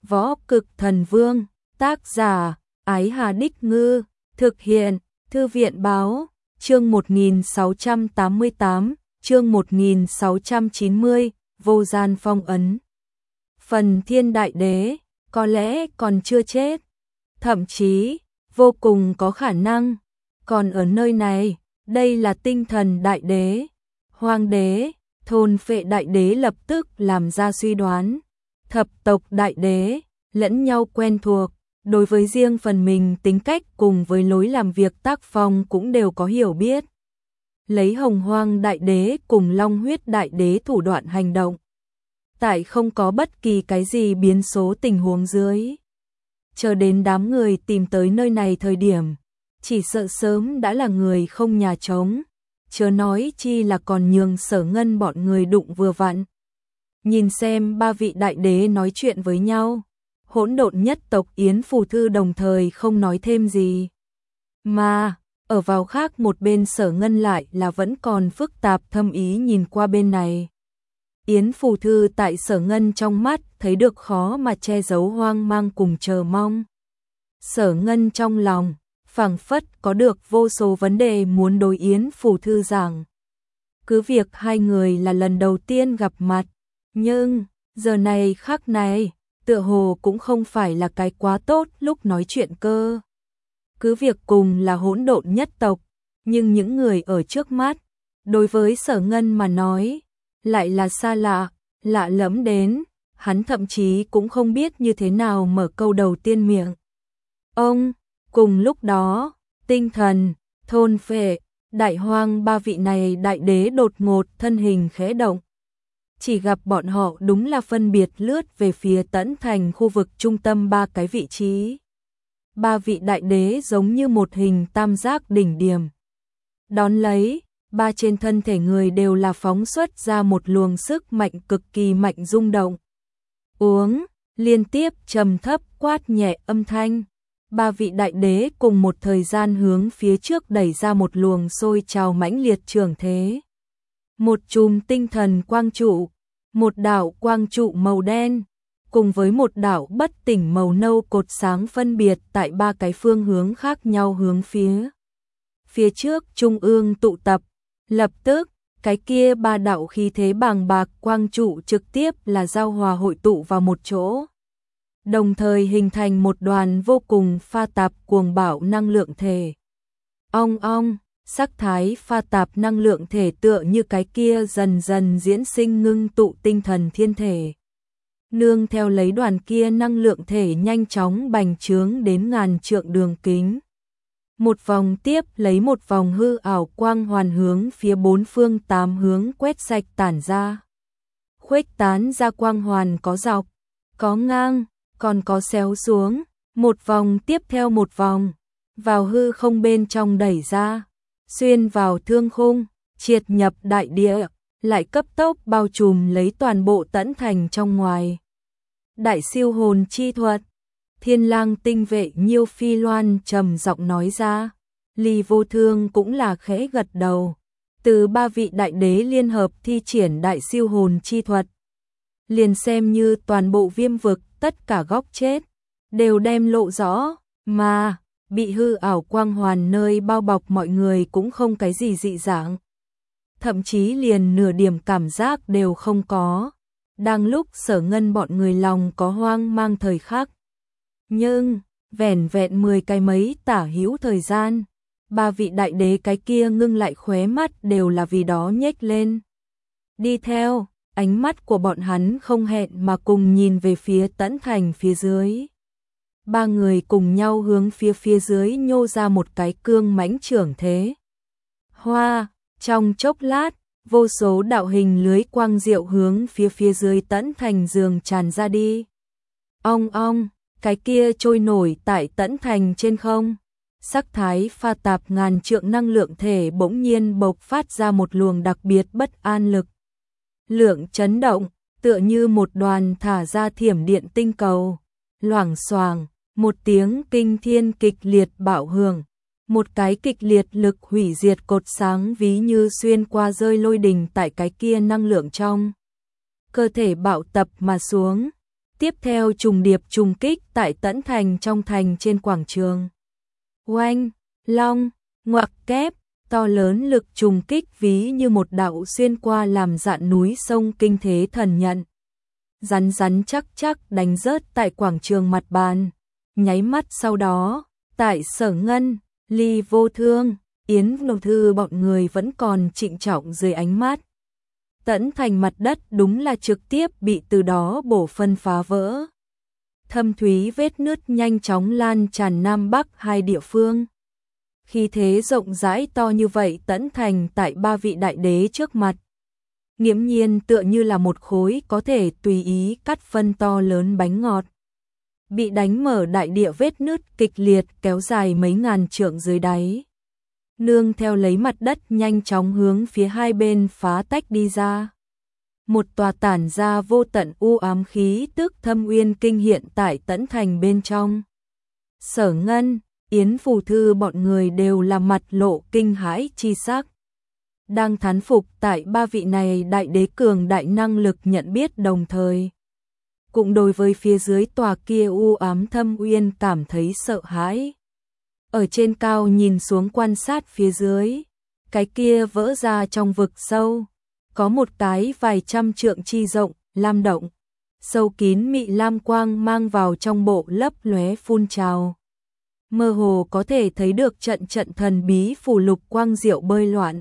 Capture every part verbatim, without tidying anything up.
Võ Cực Thần Vương, tác giả, Ái Hà Đích Ngư, thực hiện, Thư viện Báo, chương một nghìn sáu trăm tám mươi tám, chương một nghìn sáu trăm chín mươi, Vô Gian Phong Ấn. Phần Thiên Đại Đế, có lẽ còn chưa chết, thậm chí, vô cùng có khả năng, còn ở nơi này, đây là Tinh Thần Đại Đế, Hoàng Đế, Thôn Phệ Đại Đế lập tức làm ra suy đoán. Thập tộc Đại Đế, lẫn nhau quen thuộc, đối với riêng phần mình tính cách cùng với lối làm việc tác phong cũng đều có hiểu biết. Lấy Hồng Hoang Đại Đế cùng Long Huyết Đại Đế thủ đoạn hành động. Tại không có bất kỳ cái gì biến số tình huống dưới. Chờ đến đám người tìm tới nơi này thời điểm, chỉ sợ sớm đã là người không nhà trống, chớ nói chi là còn nhường Sở Ngân bọn người đụng vừa vặn. Nhìn xem ba vị đại đế nói chuyện với nhau, Hỗn Độn nhất tộc Yến Phù Thư đồng thời không nói thêm gì. Mà, ở vào khác một bên Sở Ngân lại là vẫn còn phức tạp thâm ý nhìn qua bên này. Yến Phù Thư tại Sở Ngân trong mắt thấy được khó mà che giấu hoang mang cùng chờ mong. Sở Ngân trong lòng, phảng phất có được vô số vấn đề muốn đối Yến Phù Thư giảng. Cứ việc hai người là lần đầu tiên gặp mặt, nhưng, giờ này khắc này, tựa hồ cũng không phải là cái quá tốt lúc nói chuyện cơ. Cứ việc cùng là hỗn độn nhất tộc, nhưng những người ở trước mắt, đối với Sở Ngân mà nói, lại là xa lạ, lạ lẫm đến, hắn thậm chí cũng không biết như thế nào mở câu đầu tiên miệng. Ông, cùng lúc đó, Tinh Thần, Thôn Phệ, Đại Hoang ba vị này đại đế đột ngột thân hình khẽ động. Chỉ gặp bọn họ đúng là phân biệt lướt về phía Tẫn Thành khu vực trung tâm ba cái vị trí. Ba vị đại đế giống như một hình tam giác đỉnh điểm. Đón lấy, ba trên thân thể người đều là phóng xuất ra một luồng sức mạnh cực kỳ mạnh rung động. Uống, liên tiếp trầm thấp quát nhẹ âm thanh. Ba vị đại đế cùng một thời gian hướng phía trước đẩy ra một luồng sôi trào mãnh liệt trường thế. Một chùm tinh thần quang trụ, một đạo quang trụ màu đen, cùng với một đạo bất tỉnh màu nâu cột sáng phân biệt tại ba cái phương hướng khác nhau hướng phía. Phía trước trung ương tụ tập, lập tức, cái kia ba đạo khí thế bàng bạc quang trụ trực tiếp là giao hòa hội tụ vào một chỗ. Đồng thời hình thành một đoàn vô cùng pha tạp cuồng bạo năng lượng thể. Ong ong, sắc thái pha tạp năng lượng thể tựa như cái kia dần dần diễn sinh ngưng tụ tinh thần thiên thể. Nương theo lấy đoàn kia năng lượng thể nhanh chóng bành trướng đến ngàn trượng đường kính. Một vòng tiếp lấy một vòng hư ảo quang hoàn hướng phía bốn phương tám hướng quét sạch tản ra. Khuếch tán ra quang hoàn có dọc, có ngang, còn có xéo xuống, một vòng tiếp theo một vòng, vào hư không bên trong đẩy ra, xuyên vào thương khung, triệt nhập đại địa, lại cấp tốc bao trùm lấy toàn bộ Tẫn Thành trong ngoài. Đại siêu hồn chi thuật, Thiên Lang tinh vệ Nhiêu Phi Loan trầm giọng nói ra, Ly Vô Thương cũng là khẽ gật đầu, từ ba vị đại đế liên hợp thi triển đại siêu hồn chi thuật. Liền xem như toàn bộ viêm vực, tất cả góc chết, đều đem lộ rõ, mà, bị hư ảo quang hoàn nơi bao bọc mọi người cũng không cái gì dị dạng. Thậm chí liền nửa điểm cảm giác đều không có, đang lúc Sở Ngân bọn người lòng có hoang mang thời khắc. Nhưng, vẻn vẹn mười cái mấy tả hữu thời gian, ba vị đại đế cái kia ngưng lại khóe mắt đều là vì đó nhếch lên. Đi theo, ánh mắt của bọn hắn không hẹn mà cùng nhìn về phía Tẫn Thành phía dưới. Ba người cùng nhau hướng phía phía dưới nhô ra một cái cương mãnh trưởng thế. Hoa, trong chốc lát, vô số đạo hình lưới quang diệu hướng phía phía dưới Tẫn Thành giường tràn ra đi. Ong ong, cái kia trôi nổi tại Tẫn Thành trên không. Sắc thái pha tạp ngàn trượng năng lượng thể bỗng nhiên bộc phát ra một luồng đặc biệt bất an lực. Lượng chấn động, tựa như một đoàn thả ra thiểm điện tinh cầu. Loảng xoảng, một tiếng kinh thiên kịch liệt bạo hưởng. Một cái kịch liệt lực hủy diệt cột sáng ví như xuyên qua rơi lôi đình tại cái kia năng lượng trong. Cơ thể bạo tập mà xuống. Tiếp tiếp theo trùng điệp trùng kích tại Tẫn Thành trong thành trên quảng trường. Oanh, long, ngoặc kép, to lớn lực trùng kích ví như một đạo xuyên qua làm dạn núi sông kinh thế thần nhận. Rắn rắn chắc chắc đánh rớt tại quảng trường mặt bàn. Nháy mắt sau đó, tại Sở Ngân, Ly Vô Thương, Yến Nông Thư bọn người vẫn còn trịnh trọng dưới ánh mắt. Tẫn Thành mặt đất đúng là trực tiếp bị từ đó bổ phân phá vỡ. Thâm thúy vết nứt nhanh chóng lan tràn Nam Bắc hai địa phương. Khi thế rộng rãi to như vậy Tẫn Thành tại ba vị đại đế trước mặt. Nghiễm nhiên tựa như là một khối có thể tùy ý cắt phân to lớn bánh ngọt. Bị đánh mở đại địa vết nứt kịch liệt kéo dài mấy ngàn trượng dưới đáy. Nương theo lấy mặt đất nhanh chóng hướng phía hai bên phá tách đi ra. Một tòa tản ra vô tận u ám khí tức thâm uyên kinh hiện tại Tẫn Thành bên trong. Sở Ngân, Yến Phù Thư bọn người đều là mặt lộ kinh hãi chi sắc. Đang thán phục tại ba vị này đại đế cường đại năng lực nhận biết đồng thời. Cũng đối với phía dưới tòa kia u ám thâm uyên cảm thấy sợ hãi. Ở trên cao nhìn xuống quan sát phía dưới, cái kia vỡ ra trong vực sâu, có một cái vài trăm trượng chi rộng, lam động, sâu kín mị lam quang mang vào trong bộ lấp lóe phun trào. Mơ hồ có thể thấy được trận trận thần bí phủ lục quang diệu bơi loạn.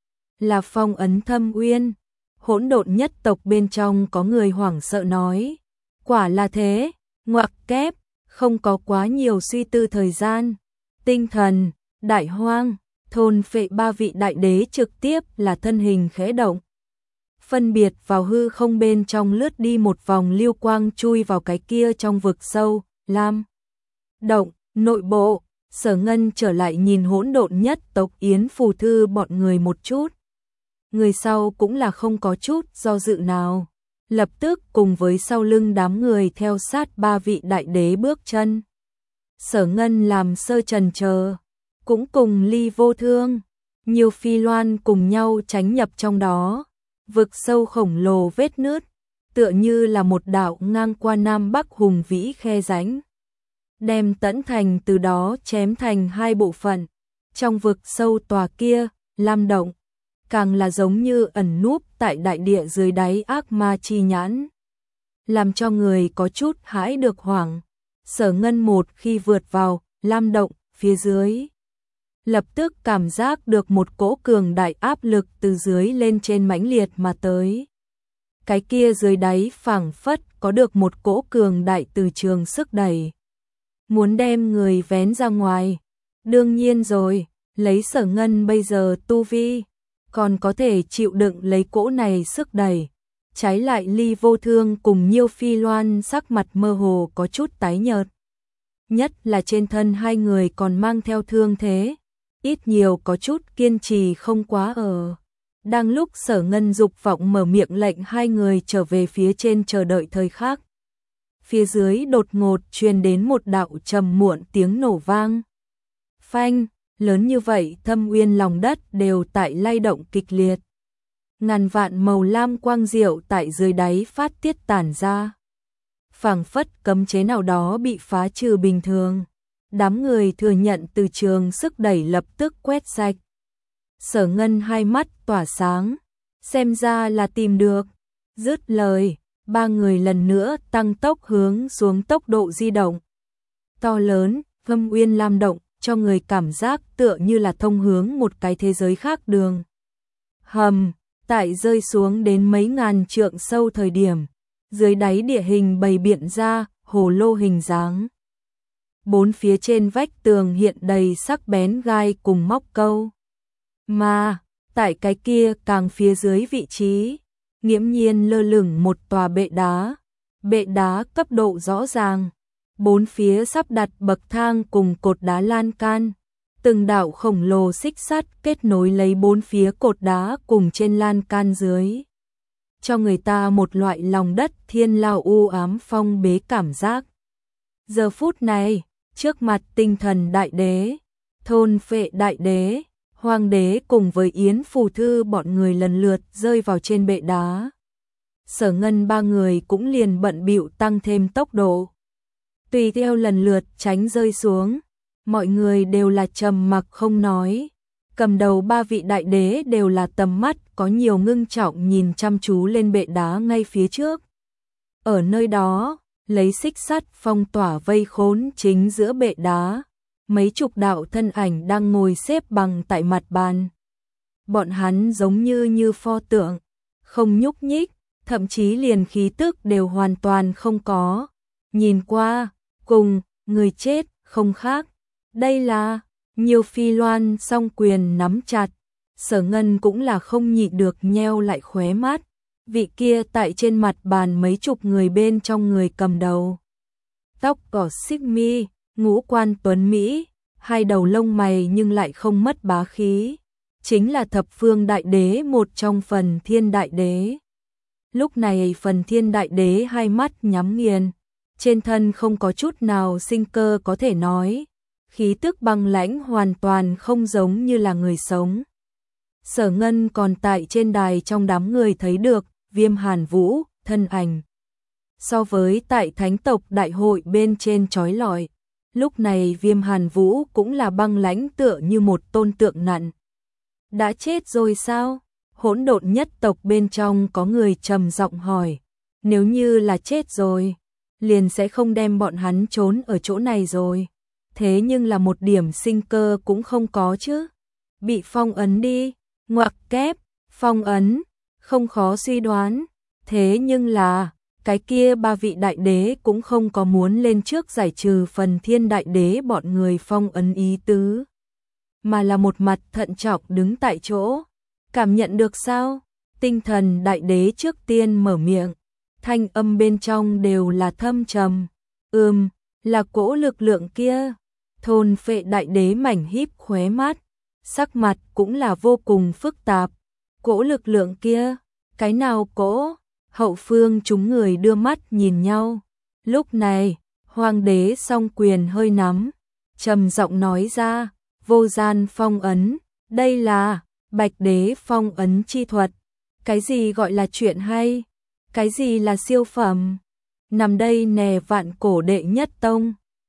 Là phong ấn thâm uyên, hỗn độn nhất tộc bên trong có người hoảng sợ nói. Quả là thế, ngoặc kép, không có quá nhiều suy tư thời gian. Tinh thần, đại hoang, thôn phệ ba vị đại đế trực tiếp là thân hình khẽ động. Phân biệt vào hư không bên trong lướt đi một vòng lưu quang chui vào cái kia trong vực sâu, lam. Động, nội bộ, Sở Ngân trở lại nhìn hỗn độn nhất tộc Yến Phù Thư bọn người một chút. Người sau cũng là không có chút do dự nào. Lập tức cùng với sau lưng đám người theo sát ba vị đại đế bước chân. Sở Ngân làm sơ trần chờ, cũng cùng Ly Vô Thương, nhiều phi loan cùng nhau tránh nhập trong đó. Vực sâu khổng lồ vết nứt, tựa như là một đạo ngang qua Nam Bắc hùng vĩ khe rãnh. Đem Tẫn Thành từ đó chém thành hai bộ phận. Trong vực sâu tòa kia, lam động, càng là giống như ẩn núp tại đại địa dưới đáy ác ma chi nhãn. Làm cho người có chút hãi được hoảng. Sở Ngân một khi vượt vào, lam động, phía dưới. Lập tức cảm giác được một cỗ cường đại áp lực từ dưới lên trên mãnh liệt mà tới. Cái kia dưới đáy phảng phất có được một cỗ cường đại từ trường sức đẩy. Muốn đem người vén ra ngoài. Đương nhiên rồi, lấy Sở Ngân bây giờ tu vi, còn có thể chịu đựng lấy cỗ này sức đẩy. Trái lại Ly Vô Thương cùng Nhiêu Phi Loan sắc mặt mơ hồ có chút tái nhợt. Nhất là trên thân hai người còn mang theo thương thế, ít nhiều có chút kiên trì không quá ở. Đang lúc Sở Ngân dục vọng mở miệng lệnh hai người trở về phía trên chờ đợi thời khắc. Phía dưới đột ngột truyền đến một đạo trầm muộn tiếng nổ vang. Phanh, lớn như vậy thâm uyên lòng đất đều tại lay động kịch liệt. Ngàn vạn màu lam quang diệu tại dưới đáy phát tiết tản ra. Phảng phất cấm chế nào đó bị phá trừ bình thường. Đám người thừa nhận từ trường sức đẩy lập tức quét sạch. Sở Ngân hai mắt tỏa sáng, xem ra là tìm được. Dứt lời, ba người lần nữa tăng tốc hướng xuống tốc độ di động. To lớn, thâm uyên lam động, cho người cảm giác tựa như là thông hướng một cái thế giới khác đường. Hầm, tại rơi xuống đến mấy ngàn trượng sâu thời điểm, dưới đáy địa hình bày biện ra, hồ lô hình dáng. Bốn phía trên vách tường hiện đầy sắc bén gai cùng móc câu. Mà, tại cái kia càng phía dưới vị trí, nghiễm nhiên lơ lửng một tòa bệ đá. Bệ đá cấp độ rõ ràng, bốn phía sắp đặt bậc thang cùng cột đá lan can. Từng đạo khổng lồ xích sắt kết nối lấy bốn phía cột đá cùng trên lan can dưới. Cho người ta một loại lòng đất thiên lao u ám phong bế cảm giác. Giờ phút này, trước mặt tinh thần đại đế, thôn phệ đại đế, hoàng đế cùng với Yến Phù Thư bọn người lần lượt rơi vào trên bệ đá. Sở Ngân ba người cũng liền bận bịu tăng thêm tốc độ. Tùy theo lần lượt tránh rơi xuống, mọi người đều là trầm mặc không nói. Cầm đầu ba vị đại đế đều là tầm mắt có nhiều ngưng trọng nhìn chăm chú lên bệ đá ngay phía trước. Ở nơi đó, lấy xích sắt phong tỏa vây khốn chính giữa bệ đá, mấy chục đạo thân ảnh đang ngồi xếp bằng tại mặt bàn. Bọn hắn giống như như pho tượng, không nhúc nhích, thậm chí liền khí tức đều hoàn toàn không có. Nhìn qua, cùng người chết không khác. Đây là nhiều phi loan song quyền nắm chặt. Sở Ngân cũng là không nhịn được nheo lại khóe mắt. Vị kia tại trên mặt bàn mấy chục người bên trong người cầm đầu. Tóc cỏ xích mi, ngũ quan tuấn Mỹ, hai đầu lông mày nhưng lại không mất bá khí. Chính là thập phương đại đế một trong Phần Thiên Đại Đế. Lúc này Phần Thiên Đại Đế hai mắt nhắm nghiền, trên thân không có chút nào sinh cơ có thể nói, khí tức băng lãnh hoàn toàn không giống như là người sống. Sở Ngân còn tại trên đài trong đám người thấy được Viêm Hàn Vũ, thân ảnh. So với tại thánh tộc đại hội bên trên chói lọi, lúc này Viêm Hàn Vũ cũng là băng lãnh tựa như một tôn tượng nặn. Đã chết rồi sao? Hỗn độn nhất tộc bên trong có người trầm giọng hỏi. Nếu như là chết rồi, liền sẽ không đem bọn hắn trốn ở chỗ này rồi. Thế nhưng là một điểm sinh cơ cũng không có chứ. Bị phong ấn đi, ngoặc kép, phong ấn, không khó suy đoán. Thế nhưng là, cái kia ba vị đại đế cũng không có muốn lên trước giải trừ Phần Thiên Đại Đế bọn người phong ấn ý tứ, mà là một mặt thận trọng đứng tại chỗ. Cảm nhận được sao? Tinh Thần Đại Đế trước tiên mở miệng, thanh âm bên trong đều là thâm trầm. Ừm, là cỗ lực lượng kia. Thôn Phệ Đại Đế mảnh híp khóe mắt, sắc mặt cũng là vô cùng phức tạp. Cỗ lực lượng kia, cái nào cỗ? Hậu phương chúng người đưa mắt nhìn nhau. Lúc này, Hoàng đế song quyền hơi nắm, trầm giọng nói ra, vô gian phong ấn, đây là Bạch đế phong ấn chi thuật. Cái gì gọi là chuyện hay? Cái gì là siêu phẩm? Nằm đây nè vạn cổ đệ nhất tông.